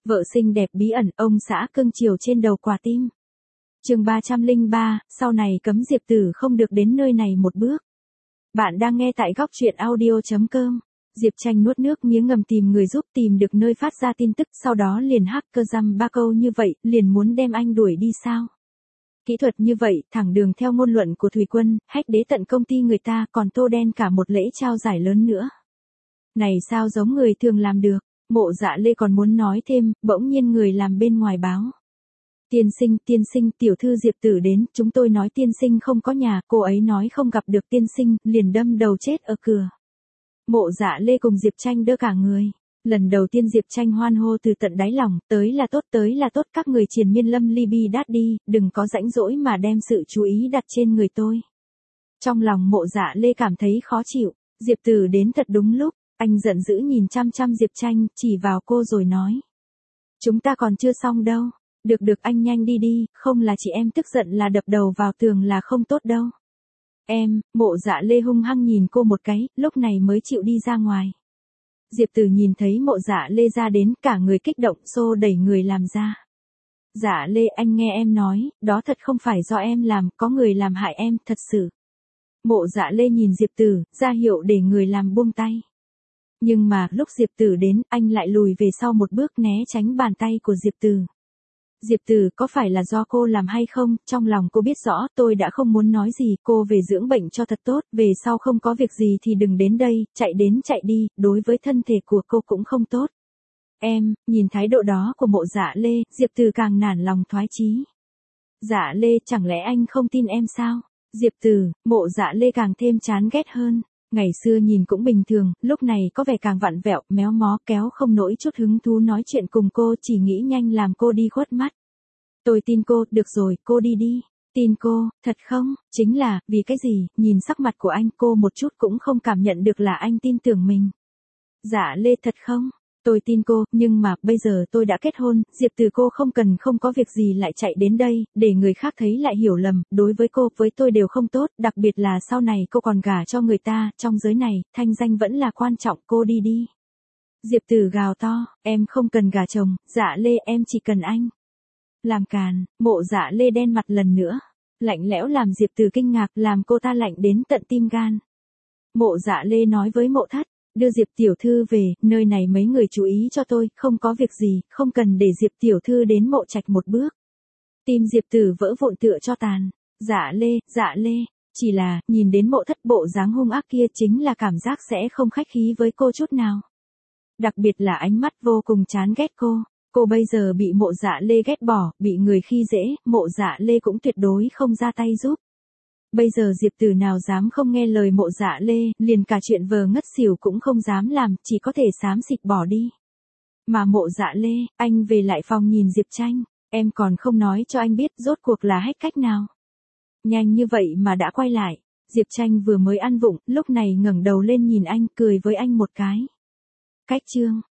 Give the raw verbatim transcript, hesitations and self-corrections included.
Vợ xinh đẹp bí ẩn, ông xã cưng chiều trên đầu quả tim. Chương ba trăm lẻ ba, sau này cấm Diệp Tử không được đến nơi này một bước. Bạn đang nghe tại góc truyện audio chấm com. Diệp Tranh nuốt nước miếng ngầm tìm người giúp tìm được nơi phát ra tin tức, sau đó liền hacker dăm ba câu như vậy, liền muốn đem anh đuổi đi sao? Kỹ thuật như vậy, thẳng đường theo ngôn luận của Thùy Quân, hack đế tận công ty người ta, còn tô đen cả một lễ trao giải lớn nữa. Này sao giống người thường làm được? Mộ Dạ Lê còn muốn nói thêm, bỗng nhiên người làm bên ngoài báo. Tiên sinh, tiên sinh, tiểu thư Diệp Tử đến, chúng tôi nói tiên sinh không có nhà, cô ấy nói không gặp được tiên sinh, liền đâm đầu chết ở cửa. Mộ Dạ Lê cùng Diệp Tranh đỡ cả người. Lần đầu tiên Diệp Tranh hoan hô từ tận đáy lòng, tới là tốt, tới là tốt, các người triền miên lâm ly bi đát đi, đừng có rãnh rỗi mà đem sự chú ý đặt trên người tôi. Trong lòng Mộ Dạ Lê cảm thấy khó chịu, Diệp Tử đến thật đúng lúc, anh giận dữ nhìn chăm chăm Diệp Tranh, chỉ vào cô rồi nói. Chúng ta còn chưa xong đâu, được được anh nhanh đi đi, không là chị em tức giận là đập đầu vào tường là không tốt đâu. Em, Mộ Dạ Lê hung hăng nhìn cô một cái, lúc này mới chịu đi ra ngoài. Diệp Tử nhìn thấy Mộ Dạ Lê ra đến, cả người kích động xô đẩy người làm ra. Dạ Lê, anh nghe em nói, đó thật không phải do em làm, có người làm hại em, thật sự. Mộ Dạ Lê nhìn Diệp Tử, ra hiệu để người làm buông tay. Nhưng mà, lúc Diệp Tử đến, anh lại lùi về sau một bước né tránh bàn tay của Diệp Tử. Diệp Tử, có phải là do cô làm hay không, trong lòng cô biết rõ, tôi đã không muốn nói gì, cô về dưỡng bệnh cho thật tốt, về sau không có việc gì thì đừng đến đây, chạy đến chạy đi, đối với thân thể của cô cũng không tốt. Em, nhìn thái độ đó của Mộ Dạ Lê, Diệp Tử càng nản lòng thoái chí. Dạ Lê, chẳng lẽ anh không tin em sao? Diệp Tử, Mộ Dạ Lê càng thêm chán ghét hơn. Ngày xưa nhìn cũng bình thường, lúc này có vẻ càng vặn vẹo, méo mó, kéo không nổi chút hứng thú nói chuyện cùng cô, chỉ nghĩ nhanh làm cô đi khuất mắt. Tôi tin cô, được rồi, cô đi đi. Tin cô, thật không? Chính là, vì cái gì, nhìn sắc mặt của anh, cô một chút cũng không cảm nhận được là anh tin tưởng mình. Dạ Lê, thật không? Tôi tin cô, nhưng mà, bây giờ tôi đã kết hôn, Diệp Tử, cô không cần không có việc gì lại chạy đến đây, để người khác thấy lại hiểu lầm, đối với cô, với tôi đều không tốt, đặc biệt là sau này cô còn gả cho người ta, trong giới này, thanh danh vẫn là quan trọng, cô đi đi. Diệp Tử gào to, em không cần gả chồng, Dạ Lê, em chỉ cần anh. Làm càn, Mộ Dạ Lê đen mặt lần nữa, lạnh lẽo làm Diệp Tử kinh ngạc, làm cô ta lạnh đến tận tim gan. Mộ Dạ Lê nói với Mộ Thất. Đưa Diệp tiểu thư về, nơi này mấy người chú ý cho tôi, không có việc gì, không cần để Diệp tiểu thư đến Mộ Trạch một bước. Tim Diệp Tử vỡ vụn tựa cho tàn. Dạ Lê, Dạ Lê, chỉ là, nhìn đến Mộ Thất bộ dáng hung ác kia chính là cảm giác sẽ không khách khí với cô chút nào. Đặc biệt là ánh mắt vô cùng chán ghét cô. Cô bây giờ bị Mộ Dạ Lê ghét bỏ, bị người khi dễ, Mộ Dạ Lê cũng tuyệt đối không ra tay giúp. Bây giờ Diệp Tử nào dám không nghe lời Mộ Dạ Lê, liền cả chuyện vờ ngất xỉu cũng không dám làm, chỉ có thể xám xịt bỏ đi. Mà Mộ Dạ Lê, anh về lại phòng nhìn Diệp Tranh, em còn không nói cho anh biết rốt cuộc là hết cách nào. Nhanh như vậy mà đã quay lại, Diệp Tranh vừa mới ăn vụng, lúc này ngẩng đầu lên nhìn anh, cười với anh một cái. Cách chương.